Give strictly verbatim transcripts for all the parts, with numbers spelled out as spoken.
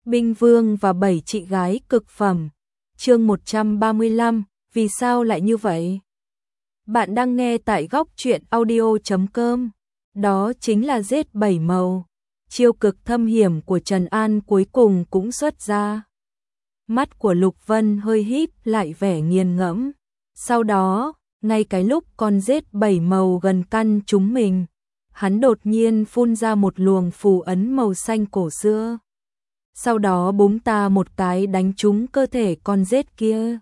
Binh Vương và bảy chị gái cực phẩm. Chương một trăm ba mươi lăm, vì sao lại như vậy? Bạn đang nghe tại góc truyện audio chấm com. Đó chính là giết bảy màu. Chiêu cực thâm hiểm của Trần An cuối cùng cũng xuất ra. Mắt của Lục Vân hơi híp lại vẻ nghiền ngẫm. Sau đó, ngay cái lúc con giết bảy màu gần căn chúng mình, hắn đột nhiên phun ra một luồng phù ấn màu xanh cổ xưa. Sau đó búng ta một cái đánh trúng cơ thể con rết kia.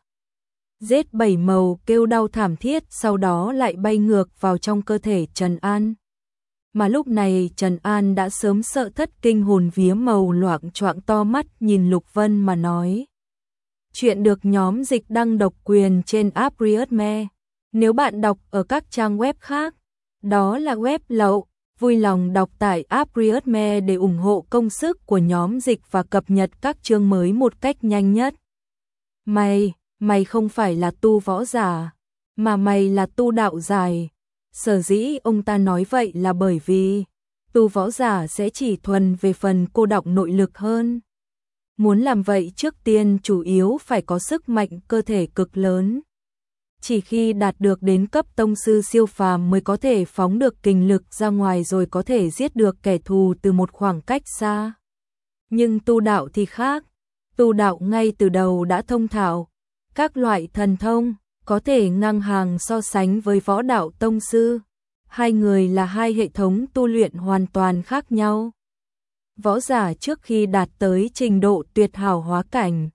Rết bảy màu kêu đau thảm thiết, sau đó lại bay ngược vào trong cơ thể Trần An. Mà lúc này Trần An đã sớm sợ thất kinh, hồn vía màu loạng choạng to mắt nhìn Lục Vân mà nói. Chuyện được nhóm dịch đăng độc quyền trên app Readme. Nếu bạn đọc ở các trang web khác, đó là web lậu. Vui lòng đọc tại app Readme để ủng hộ công sức của nhóm dịch và cập nhật các chương mới một cách nhanh nhất. Mày, mày không phải là tu võ giả, mà mày là tu đạo giải. Sở dĩ ông ta nói vậy là bởi vì tu võ giả sẽ chỉ thuần về phần cô đọng nội lực hơn. Muốn làm vậy trước tiên chủ yếu phải có sức mạnh cơ thể cực lớn. Chỉ khi đạt được đến cấp tông sư siêu phàm mới có thể phóng được kình lực ra ngoài, rồi có thể giết được kẻ thù từ một khoảng cách xa. Nhưng tu đạo thì khác, tu đạo ngay từ đầu đã thông thạo các loại thần thông, có thể ngang hàng so sánh với võ đạo tông sư. Hai người là hai hệ thống tu luyện hoàn toàn khác nhau. Võ giả trước khi đạt tới trình độ tuyệt hảo hóa cảnh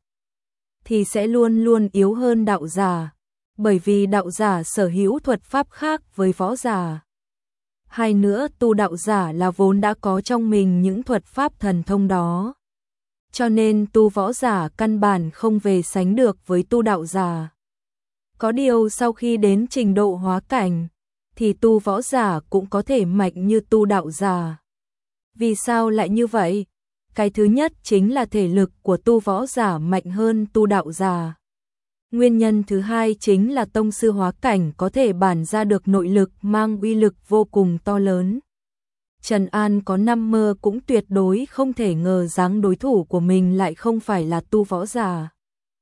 thì sẽ luôn luôn yếu hơn đạo giả, bởi vì đạo giả sở hữu thuật pháp khác với võ giả. Hai nữa, tu đạo giả là vốn đã có trong mình những thuật pháp thần thông đó. Cho nên tu võ giả căn bản không về sánh được với tu đạo giả. Có điều sau khi đến trình độ hóa cảnh, thì tu võ giả cũng có thể mạnh như tu đạo giả. Vì sao lại như vậy? Cái thứ nhất chính là thể lực của tu võ giả mạnh hơn tu đạo giả. Nguyên nhân thứ hai chính là tông sư hóa cảnh có thể bản ra được nội lực mang uy lực vô cùng to lớn. Trần An có năm mơ cũng tuyệt đối không thể ngờ rằng đối thủ của mình lại không phải là tu võ giả,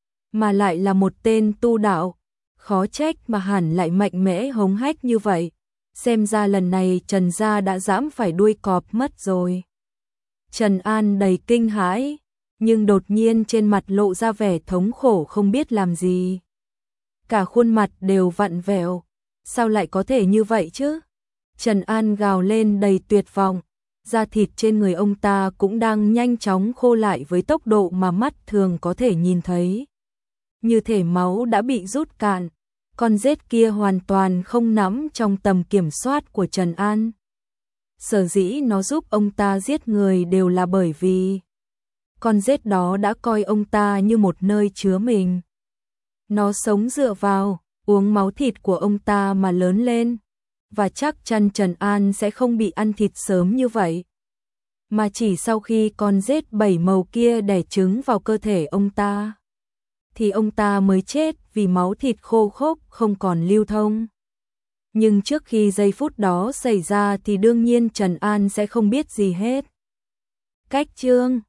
mà lại là một tên tu đạo. Khó trách mà hẳn lại mạnh mẽ hống hách như vậy. Xem ra lần này Trần gia đã dẫm phải đuôi cọp mất rồi. Trần An đầy kinh hãi, nhưng đột nhiên trên mặt lộ ra vẻ thống khổ không biết làm gì. Cả khuôn mặt đều vặn vẹo, sao lại có thể như vậy chứ? Trần An gào lên đầy tuyệt vọng, da thịt trên người ông ta cũng đang nhanh chóng khô lại với tốc độ mà mắt thường có thể nhìn thấy. Như thể máu đã bị rút cạn, con rết kia hoàn toàn không nằm trong tầm kiểm soát của Trần An. Sở dĩ nó giúp ông ta giết người đều là bởi vì con rết đó đã coi ông ta như một nơi chứa mình. Nó sống dựa vào, uống máu thịt của ông ta mà lớn lên, và chắc chắn Trần An sẽ không bị ăn thịt sớm như vậy. Mà chỉ sau khi con rết bảy màu kia đẻ trứng vào cơ thể ông ta, thì ông ta mới chết vì máu thịt khô khốc không còn lưu thông. Nhưng trước khi giây phút đó xảy ra thì đương nhiên Trần An sẽ không biết gì hết. Cách chương